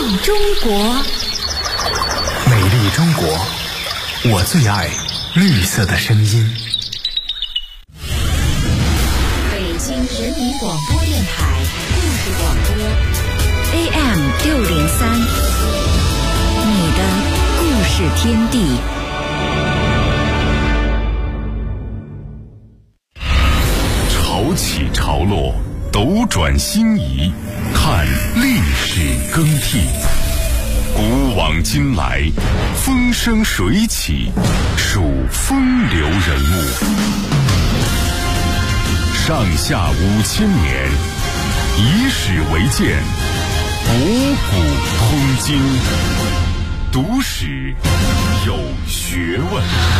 中国， 美丽中国，我最爱绿色的声音。 北京人民广播电台故事广播 AM603，你的故事天地。 潮起潮落，斗转星移，看历史更替。古往今来，风生水起，数风流人物。上下5000年，以史为鉴，博古通今，读史有学问。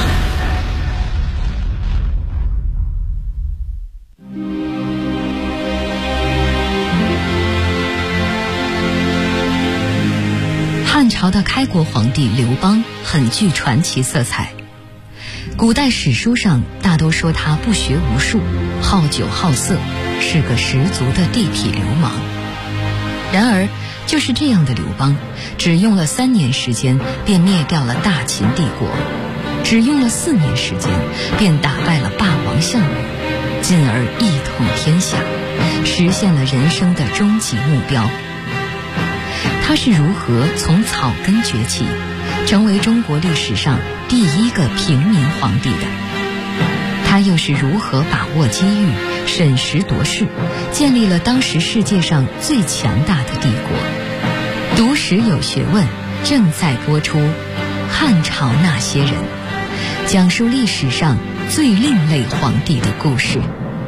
汉朝的开国皇帝刘邦很具传奇色彩，古代史书上大都说他不学无术，好酒好色，是个十足的地痞流氓。然而就是这样的刘邦，只用了3年时间便灭掉了大秦帝国，只用了4年时间便打败了霸王项羽，进而一统天下，实现了人生的终极目标。他是如何从草根崛起，成为中国历史上第一个平民皇帝的？他又是如何把握机遇，审时度势，建立了当时世界上最强大的帝国？读史有学问，正在播出《汉朝那些人》，讲述历史上最另类皇帝的故事。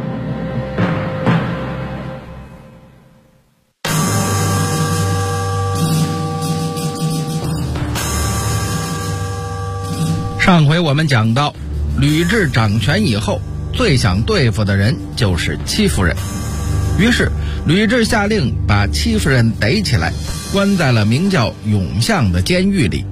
上回我们讲到，吕雉掌权以后，最想对付的人就是戚夫人。于是吕雉下令把戚夫人逮起来，关在了名叫永巷的监狱里。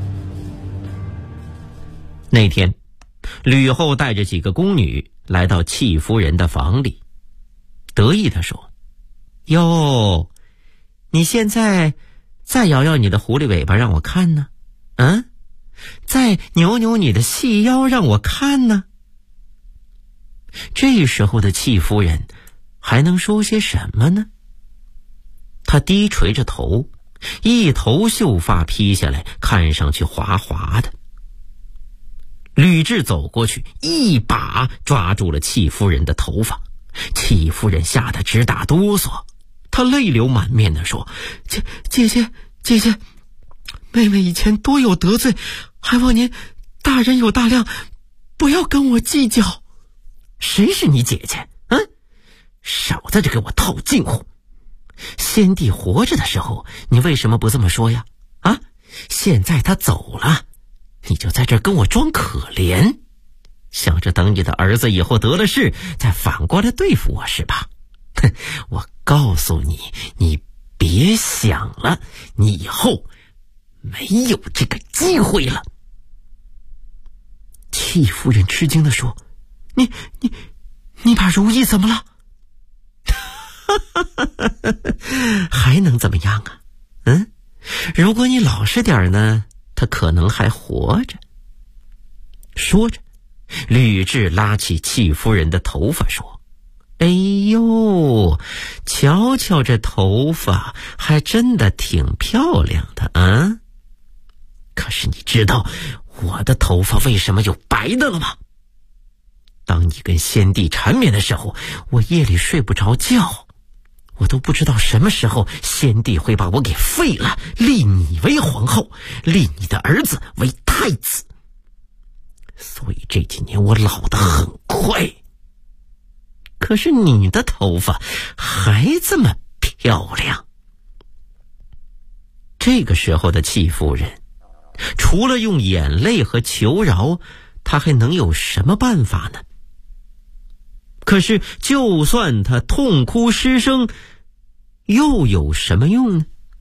那天，吕后带着几个宫女来到戚夫人的房里，得意地说：“哟，你现在再摇摇你的狐狸尾巴让我看呢？再扭扭你的细腰让我看呢？”这时候的戚夫人还能说些什么呢？她低垂着头，一头秀发披下来，看上去滑滑的。吕雉走过去，一把抓住了戚夫人的头发，戚夫人吓得直打哆嗦，她泪流满面地说：“姐姐，妹妹以前多有得罪，还望您大人有大量，不要跟我计较。”“谁是你姐姐？少在这给我套近乎！先帝活着的时候，你为什么不这么说呀？现在他走了，你就在这跟我装可怜，想着等你的儿子以后得了势，再反过来对付我是吧？我告诉你，你别想了，你以后没有这个机会了。”戚夫人吃惊地说：“你把如意怎么了？”“还能怎么样啊？如果你老实点呢，他可能还活着。”说着，吕雉拉起戚夫人的头发说：“哎呦，瞧瞧这头发，还真的挺漂亮的啊！可是你知道我的头发为什么有白的了吗？当你跟先帝缠绵的时候，我夜里睡不着觉，我都不知道什么时候先帝会把我给废了，立你为皇后，立你的儿子为太子。所以这几年我老得很快。可是你的头发还这么漂亮。”这个时候的戚夫人，除了用眼泪和求饶，她还能有什么办法呢？可是就算她痛哭失声，又有什么用呢？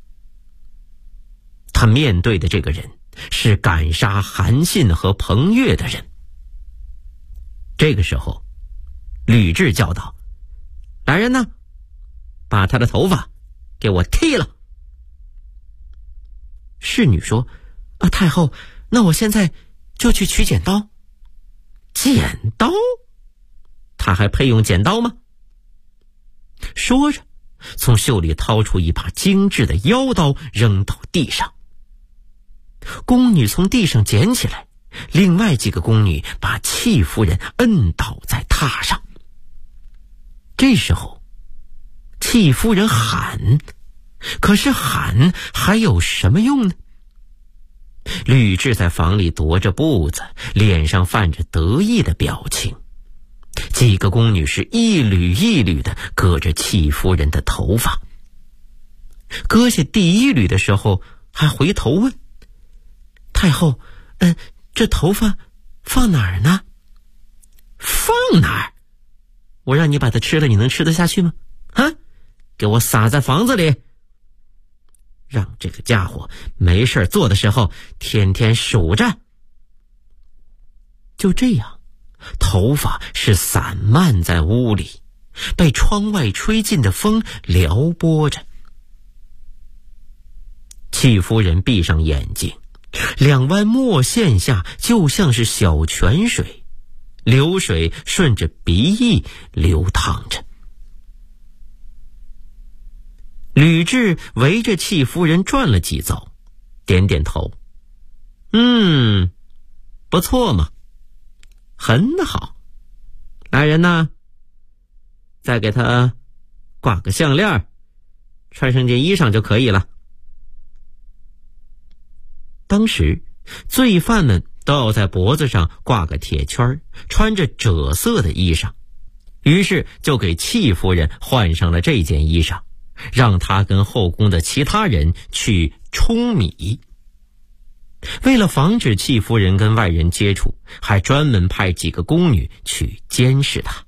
她面对的这个人是赶杀韩信和彭越的人。这个时候，吕雉叫道：“来人呐，把他的头发给我剃了。” 侍女说：“太后，那我现在就去取剪刀。”剪刀？他还配用剪刀吗？说着，从袖里掏出一把精致的腰刀，扔到地上。宫女从地上捡起来，另外几个宫女把戚夫人摁倒在榻上。这时候，戚夫人喊，可是喊还有什么用呢？吕雉在房里踱着步子，脸上泛着得意的表情。几个宫女是一缕一缕的割着戚夫人的头发。割下第一缕的时候，还回头问：“太后，这头发放哪儿呢？”“放哪儿？我让你把它吃了，你能吃得下去吗？给我撒在房子里，让这个家伙没事做的时候天天数着。”就这样，头发是散漫在屋里，被窗外吹进的风撩拨着。戚夫人闭上眼睛，两弯墨线下就像是小泉水，流水顺着鼻翼流淌着。吕雉围着戚夫人转了几遭，点点头：“不错嘛，很好。来人呐，再给他挂个项链，穿上件衣裳就可以了。”当时罪犯们都要在脖子上挂个铁圈，穿着赭色的衣裳，于是就给戚夫人换上了这件衣裳，让她跟后宫的其他人去舂米。为了防止戚夫人跟外人接触，还专门派几个宫女去监视她。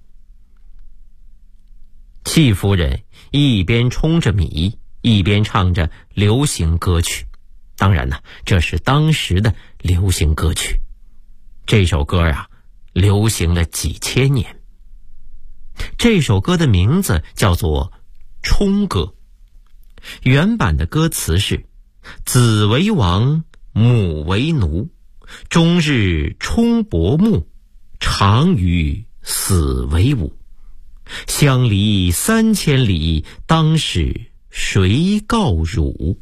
戚夫人一边舂着米，一边唱着流行歌曲。当然呢，这是当时的流行歌曲。这首歌流行了几千年。这首歌的名字叫做《舂歌》，原版的歌词是：“子为王，母为奴，终日冲薄暮，常与死为伍。相离3000里，当使谁告汝？”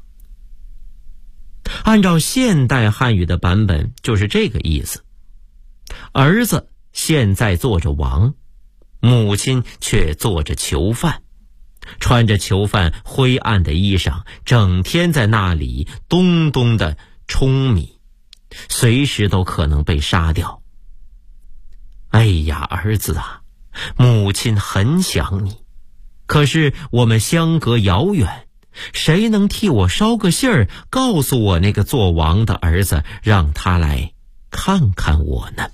按照现代汉语的版本就是这个意思。儿子现在做着王，母亲却做着囚犯，穿着囚犯灰暗的衣裳，整天在那里咚咚地舂米，随时都可能被杀掉。哎呀，儿子啊，母亲很想你，可是我们相隔遥远，谁能替我捎个信儿，告诉我那个做王的儿子，让他来看看我呢？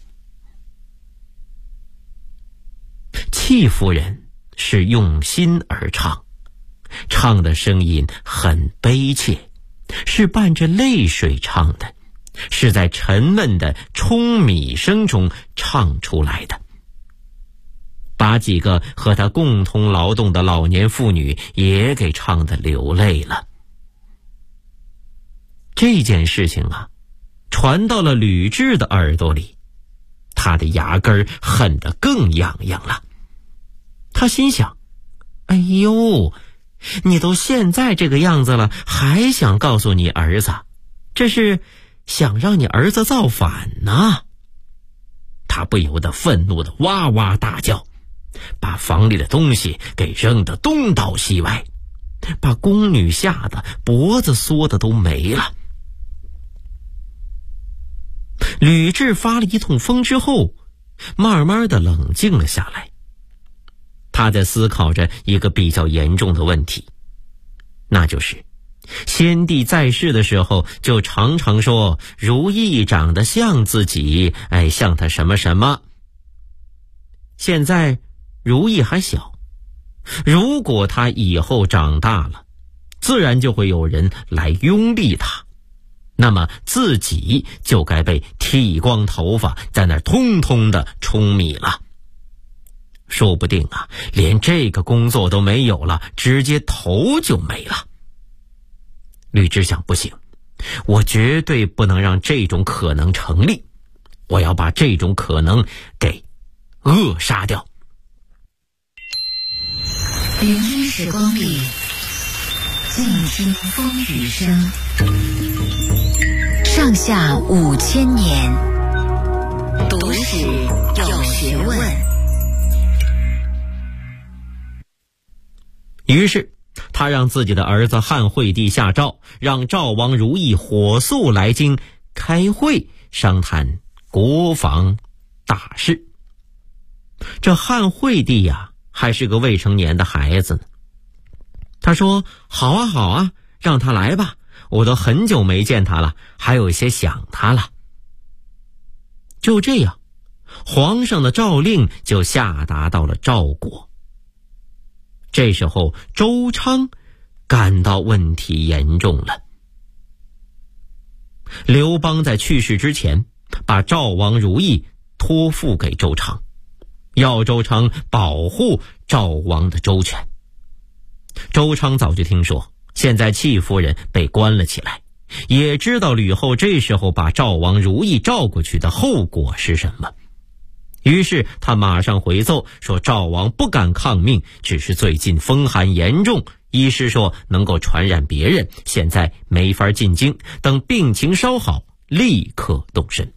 戚夫人是用心而唱，唱的声音很悲切，是伴着泪水唱的，是在沉闷的舂米声中唱出来的，把几个和他共同劳动的老年妇女也给唱得流泪了。这件事情传到了吕雉的耳朵里，他的牙根恨得更痒痒了。他心想：哎呦，你都现在这个样子了，还想告诉你儿子，这是想让你儿子造反呢。他不由得愤怒的哇哇大叫，把房里的东西给扔得东倒西歪，把宫女吓得脖子缩的都没了。吕雉发了一通疯之后，慢慢的冷静了下来。他在思考着一个比较严重的问题，那就是先帝在世的时候就常常说如懿长得像自己，像他什么什么。现在如懿还小，如果他以后长大了，自然就会有人来拥立他，那么自己就该被剃光头发，在那儿通通的舂米了。说不定连这个工作都没有了，直接头就没了。吕雉想，不行， 我绝对不能让这种可能成立，我要把这种可能给扼杀掉。 聆听时光里，静听风雨声。上下5000年，读史有学问。 于是他让自己的儿子汉惠帝下诏，让赵王如意火速来京开会商谈国防大事。这汉惠帝呀，还是个未成年的孩子呢。他说：好啊好啊，让他来吧，我都很久没见他了，还有些想他了。就这样，皇上的诏令就下达到了赵国。这时候周昌感到问题严重了。刘邦在去世之前，把赵王如意托付给周昌，要周昌保护赵王的周全。周昌早就听说现在戚夫人被关了起来，也知道吕后这时候把赵王如意召过去的后果是什么。于是他马上回奏说，赵王不敢抗命，只是最近风寒严重，医师说能够传染别人，现在没法进京，等病情稍好立刻动身。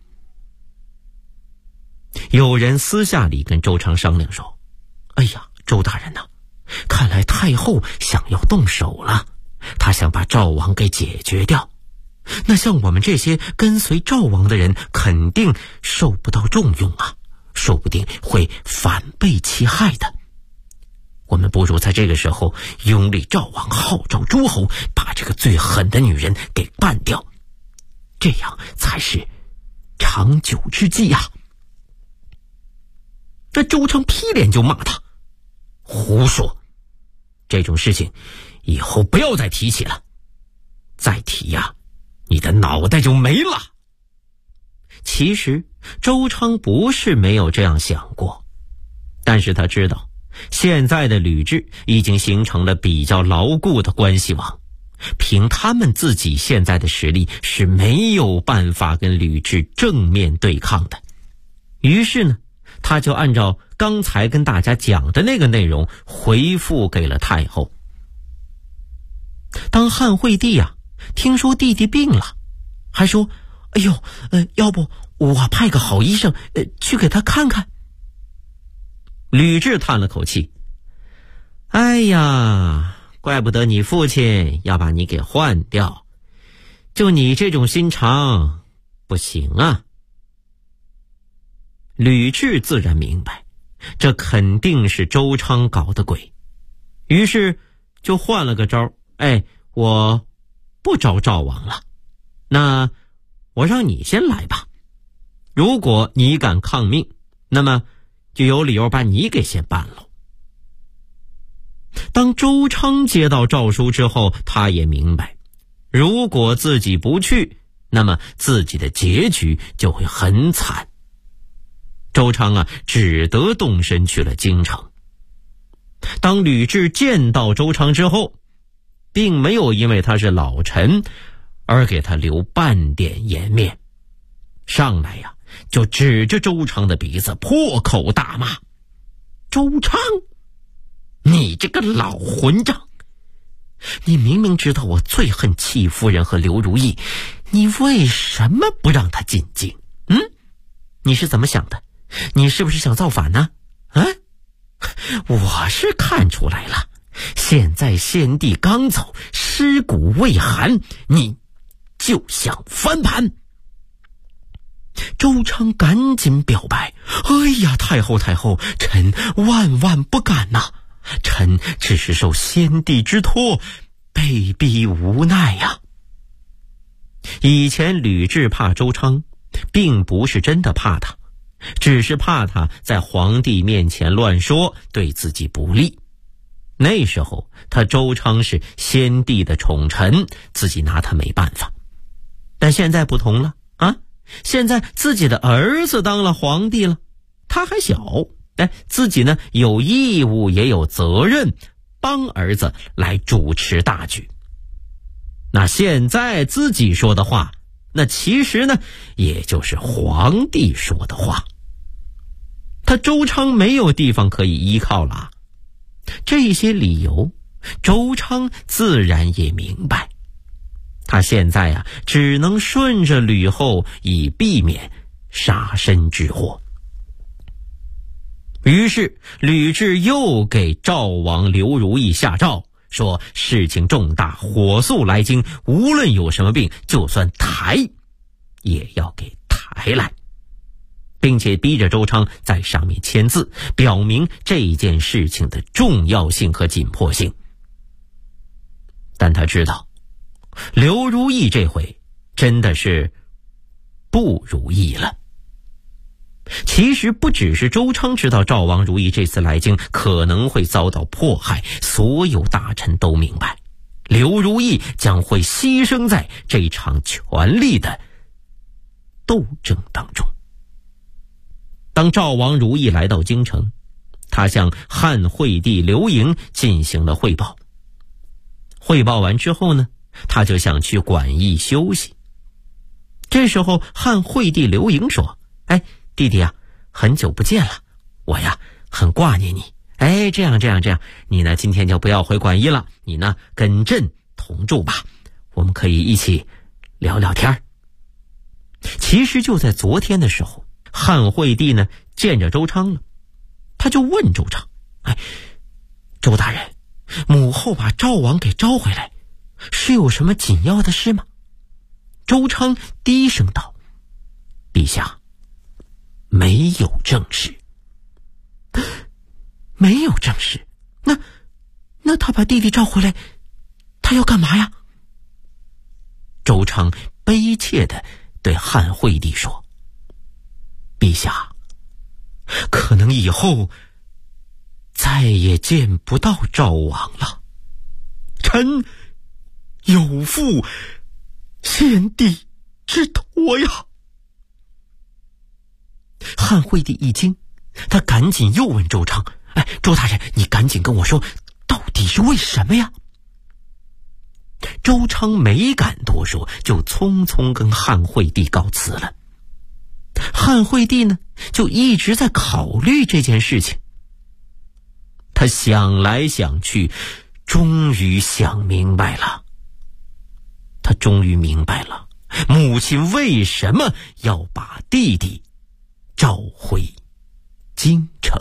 有人私下里跟周昌商量说，哎呀，周大人呐，看来太后想要动手了，她想把赵王给解决掉。那像我们这些跟随赵王的人肯定受不到重用啊，说不定会反被其害的。我们不如在这个时候拥立赵王，号召诸侯，把这个最狠的女人给办掉，这样才是长久之计啊。这周昌劈脸就骂他，胡说，这种事情以后不要再提起了，再提呀，你的脑袋就没了。其实周昌不是没有这样想过，但是他知道现在的吕雉已经形成了比较牢固的关系网，凭他们自己现在的实力是没有办法跟吕雉正面对抗的。于是呢，他就按照刚才跟大家讲的那个内容回复给了太后。当汉惠帝啊听说弟弟病了，还说，哎呦，要不我派个好医生去给他看看。吕雉叹了口气，哎呀，怪不得你父亲要把你给换掉，就你这种心肠不行啊。吕雉自然明白这肯定是周昌搞的鬼，于是就换了个招，我不招赵王了，那我让你先来吧，如果你敢抗命，那么就有理由把你给先办了。当周昌接到诏书之后，他也明白，如果自己不去，那么自己的结局就会很惨。周昌啊，只得动身去了京城。当吕雉见到周昌之后，并没有因为他是老臣而给他留半点颜面，上来呀就指着周昌的鼻子破口大骂，周昌，你这个老混账，你明明知道我最恨戚夫人和刘如意，你为什么不让她进京？你是怎么想的？你是不是想造反呢？我是看出来了，现在先帝刚走，尸骨未寒，你就想翻盘。周昌赶紧表白，哎呀，太后，臣万万不敢呐，臣只是受先帝之托，被逼无奈呀。以前吕雉怕周昌，并不是真的怕他，只是怕他在皇帝面前乱说，对自己不利。那时候他周昌是先帝的宠臣，自己拿他没办法。但现在不同了啊，现在自己的儿子当了皇帝了，他还小，但自己呢有义务也有责任帮儿子来主持大局。 那现在自己说的话，那其实呢，也就是皇帝说的话。他周昌没有地方可以依靠了，这些理由周昌自然也明白。他现在啊，只能顺着吕后，以避免杀身之祸。于是吕雉又给赵王刘如意下诏，说事情重大，火速来京，无论有什么病，就算抬也要给抬来，并且逼着周昌在上面签字，表明这件事情的重要性和紧迫性。但他知道刘如意这回真的是不如意了。其实不只是周昌知道赵王如意这次来京可能会遭到迫害，所有大臣都明白刘如意将会牺牲在这场权力的斗争当中。当赵王如意来到京城，他向汉惠帝刘盈进行了汇报。汇报完之后呢，他就想去馆驿休息。这时候汉惠帝刘盈说：弟弟啊，很久不见了，我呀很挂念你。这样，你呢今天就不要回馆驿了，你呢跟朕同住吧，我们可以一起聊聊天。其实就在昨天的时候，汉惠帝呢见着周昌了，他就问周昌：周大人，母后把赵王给召回来，是有什么紧要的事吗？周昌低声道：陛下，没有正事。没有正事？那他把弟弟召回来，他要干嘛呀？周昌悲切地对汉惠帝说：陛下，可能以后再也见不到赵王了，臣有负先帝之托呀。汉惠帝一惊，他赶紧又问周昌：周大人，你赶紧跟我说，到底是为什么呀？周昌没敢多说，就匆匆跟汉惠帝告辞了。汉惠帝呢，就一直在考虑这件事情。他想来想去，终于想明白了。他终于明白了，母亲为什么要把弟弟召回京城。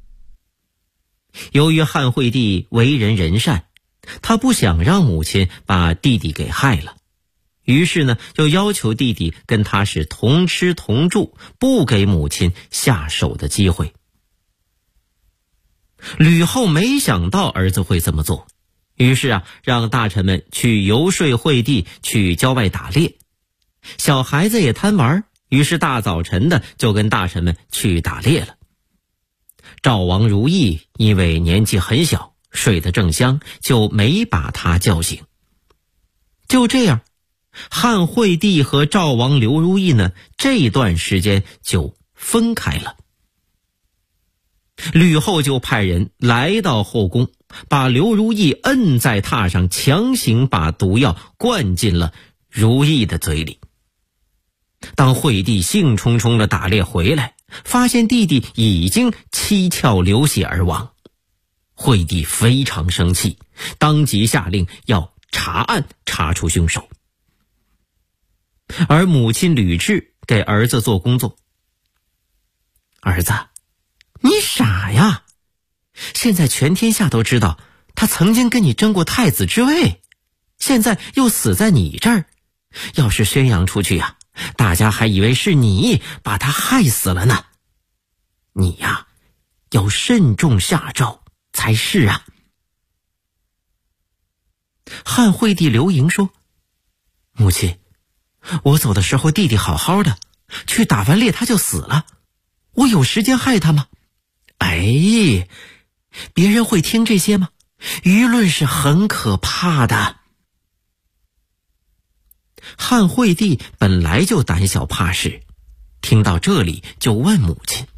由于汉惠帝为人仁善，他不想让母亲把弟弟给害了，于是呢，就要求弟弟跟他是同吃同住，不给母亲下手的机会。吕后没想到儿子会这么做，于是啊，让大臣们去游说惠帝去郊外打猎。小孩子也贪玩，于是大早晨的就跟大臣们去打猎了。赵王如意因为年纪很小，睡得正香，就没把他叫醒。就这样，汉惠帝和赵王刘如意呢，这段时间就分开了。吕后就派人来到后宫，把刘如意摁在榻上，强行把毒药灌进了如意的嘴里。当惠帝兴冲冲的打猎回来，发现弟弟已经七窍流血而亡，惠帝非常生气，当即下令要查案，查出凶手。而母亲吕雉给儿子做工作：儿子，你傻呀，现在全天下都知道他曾经跟你争过太子之位，现在又死在你这儿，要是宣扬出去呀，大家还以为是你把他害死了呢。你呀，要慎重下诏才是啊。汉惠帝刘盈说：母亲，我走的时候弟弟好好的，去打完猎他就死了，我有时间害他吗？别人会听这些吗？舆论是很可怕的。汉惠帝本来就胆小怕事，听到这里就问母亲：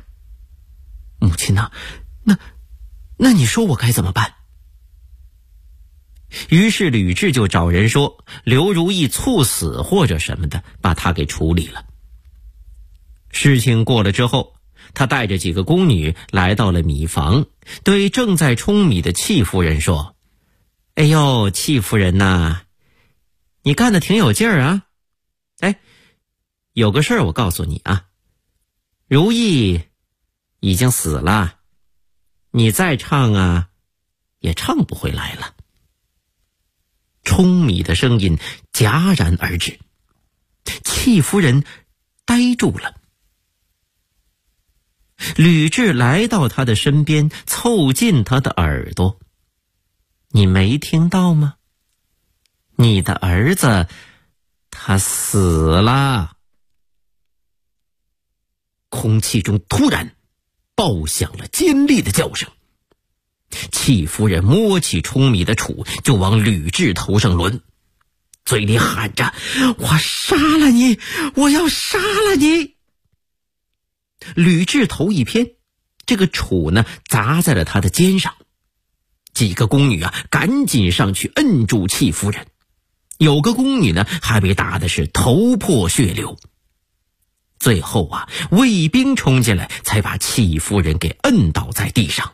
母亲啊，那你说我该怎么办？ 于是吕雉就找人说刘如意猝死或者什么的，把她给处理了。事情过了之后，他带着几个宫女来到了米房，对正在舂米的戚夫人说：哎呦，戚夫人呐，你干得挺有劲儿啊！哎，有个事儿我告诉你啊，如意已经死了，你再唱啊，也唱不回来了。舂米的声音戛然而止，戚夫人呆住了。吕雉来到他的身边，凑近他的耳朵：你没听到吗？你的儿子他死了。空气中突然爆响了尖利的叫声，戚夫人摸起舂米的杵就往吕雉头上抡，嘴里喊着：我杀了你，我要杀了你！吕雉头一偏，这个杵呢砸在了他的肩上。几个宫女啊赶紧上去摁住戚夫人，有个宫女呢还被打的是头破血流。最后啊，卫兵冲进来才把戚夫人给摁倒在地上。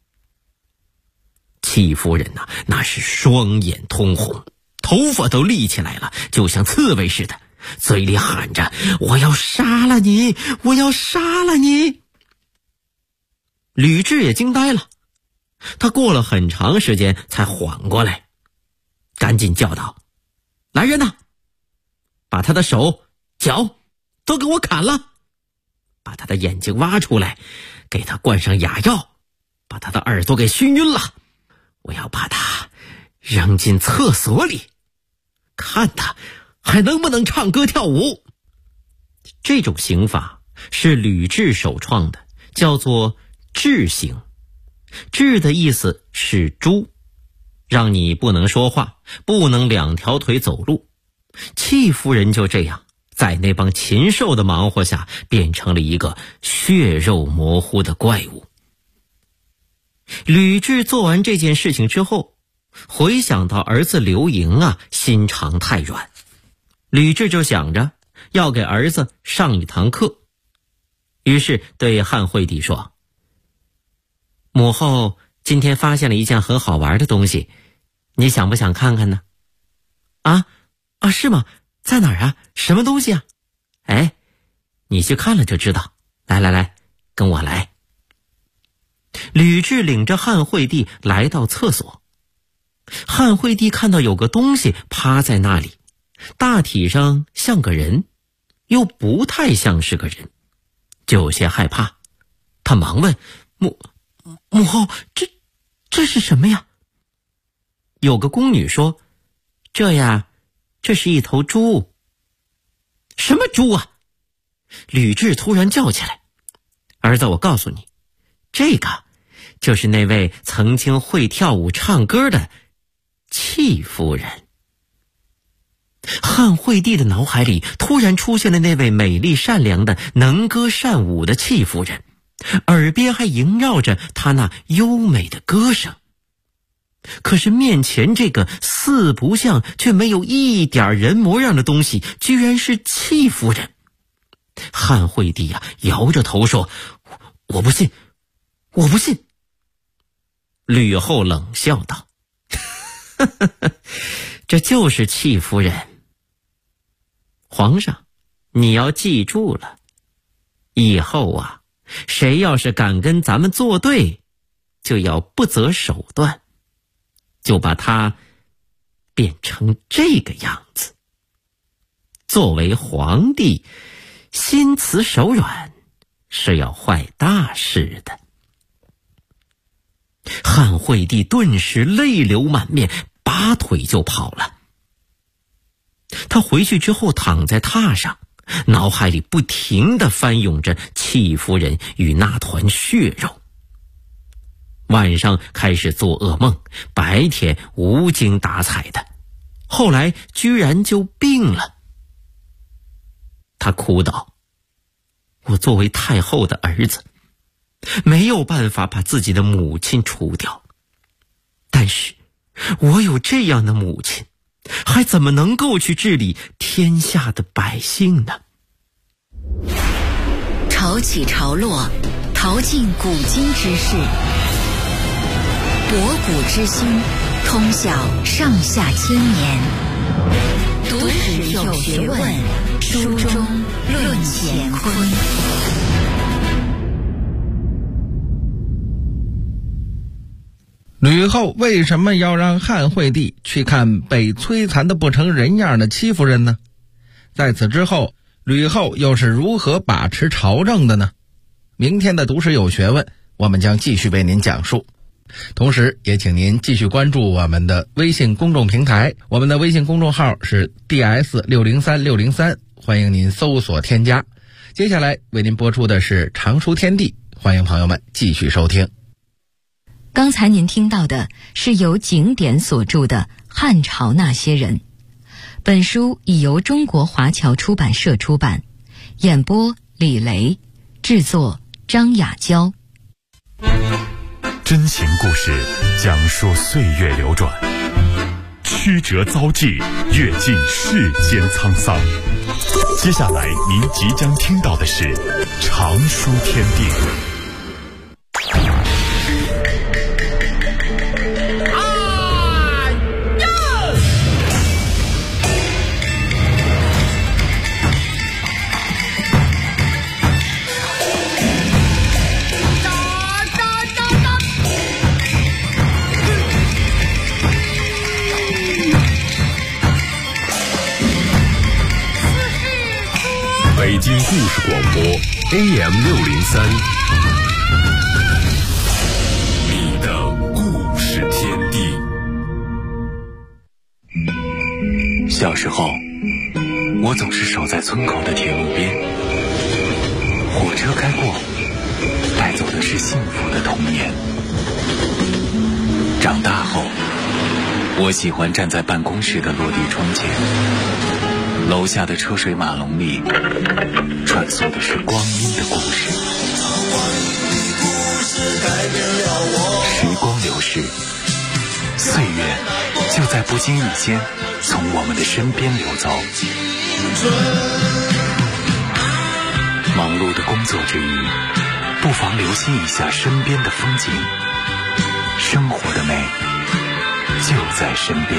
戚夫人呐，那是双眼通红，头发都立起来了，就像刺猬似的，嘴里喊着：我要杀了你，我要杀了你！吕雉也惊呆了，他过了很长时间才缓过来，赶紧叫道：来人呐，把他的手脚都给我砍了，把他的眼睛挖出来，给他灌上哑药，把他的耳朵给熏晕了，我要把他扔进厕所里，看他还能不能唱歌跳舞。这种刑法是吕雉首创的，叫做雉刑。雉的意思是猪，让你不能说话，不能两条腿走路。戚夫人就这样在那帮禽兽的忙活下变成了一个血肉模糊的怪物。吕雉做完这件事情之后，回想到儿子刘盈啊，心肠太软。吕雉就想着要给儿子上一堂课，于是对汉惠帝说：母后今天发现了一件很好玩的东西，你想不想看看呢？是吗？在哪儿啊？什么东西啊？哎，你去看了就知道。来，跟我来。吕雉领着汉惠帝来到厕所，汉惠帝看到有个东西趴在那里，大体上像个人，又不太像是个人，就有些害怕。他忙问：母后，这是什么呀？有个宫女说：这是一头猪。什么猪啊？吕雉突然叫起来：儿子，我告诉你，这个就是那位曾经会跳舞唱歌的戚夫人。汉惠帝的脑海里突然出现了那位美丽善良的能歌善舞的戚夫人，耳边还萦绕着她那优美的歌声。可是面前这个四不像却没有一点人模样的东西，居然是戚夫人。汉惠帝啊，摇着头说：我不信，我不信。吕后冷笑道：这就是戚夫人。皇上，你要记住了，以后啊，谁要是敢跟咱们作对，就要不择手段，就把他变成这个样子。作为皇帝，心慈手软是要坏大事的。汉惠帝顿时泪流满面，拔腿就跑了。他回去之后躺在榻上，脑海里不停地翻涌着戚夫人与那团血肉。晚上开始做噩梦，白天无精打采的，后来居然就病了。他哭道：我作为太后的儿子，没有办法把自己的母亲除掉，但是我有这样的母亲，还怎么能够去治理天下的百姓呢？ 潮起潮落，淘尽古今之事，博古之今，通晓上下千年。读史有学问，书中论乾坤。 吕后为什么要让汉惠帝去看被摧残的不成人样的戚夫人呢？在此之后，吕后又是如何把持朝政的呢？明天的读史有学问，我们将继续为您讲述。同时也请您继续关注我们的微信公众平台，我们的微信公众号是 DS603603， 欢迎您搜索添加。接下来为您播出的是常书天地，欢迎朋友们继续收听。 刚才您听到的是由景典所著的《汉朝那些人》，本书已由中国华侨出版社出版，演播李雷，制作张雅娇。 真情故事讲述岁月流转，曲折遭际，阅尽世间沧桑。接下来您即将听到的是常书天地。北京故事广播 AM603， 你的故事天地。 小时候，我总是守在村口的铁路边，火车开过，带走的是幸福的童年。长大后，我喜欢站在办公室的落地窗前，楼下的车水马龙里穿梭的是光阴的故事。时光流逝，岁月就在不经意间从我们的身边流走。忙碌的工作之余，不妨留心一下身边的风景，生活的美就在身边。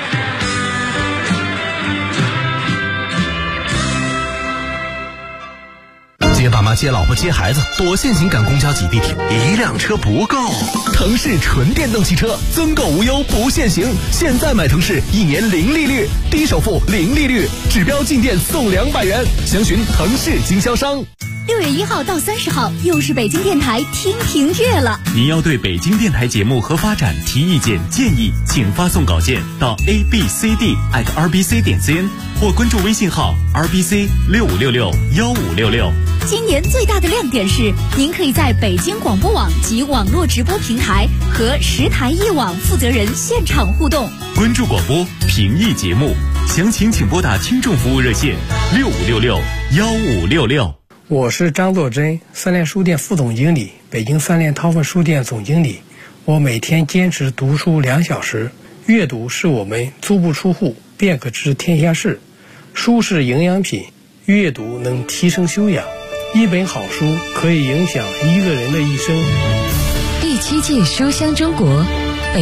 接爸妈接老婆接孩子，多限行赶公交挤地铁， 一辆车不够。 腾势纯电动汽车，增购无忧不限行，现在买腾势1年0利率，低首付0利率，指标进店送200元，详询腾势经销商。 6月1号到30号，又是北京电台听评月了。 您要对北京电台节目和发展提意见建议，请发送稿件到 abcd@rbc.cn 或关注微信号 rbc65661566。 今年最大的亮点是，您可以在北京广播网及网络直播平台和10台一网负责人现场互动。 关注广播，评议节目，详情请拨打听众服务热线65661566。 我是张作珍，三联书店副总经理，北京三联韬奋书店总经理。我每天坚持读书2小时，阅读是我们足不出户便可知天下事，书是营养品，阅读能提升修养。一本好书可以影响一个人的一生。 第7届书香中国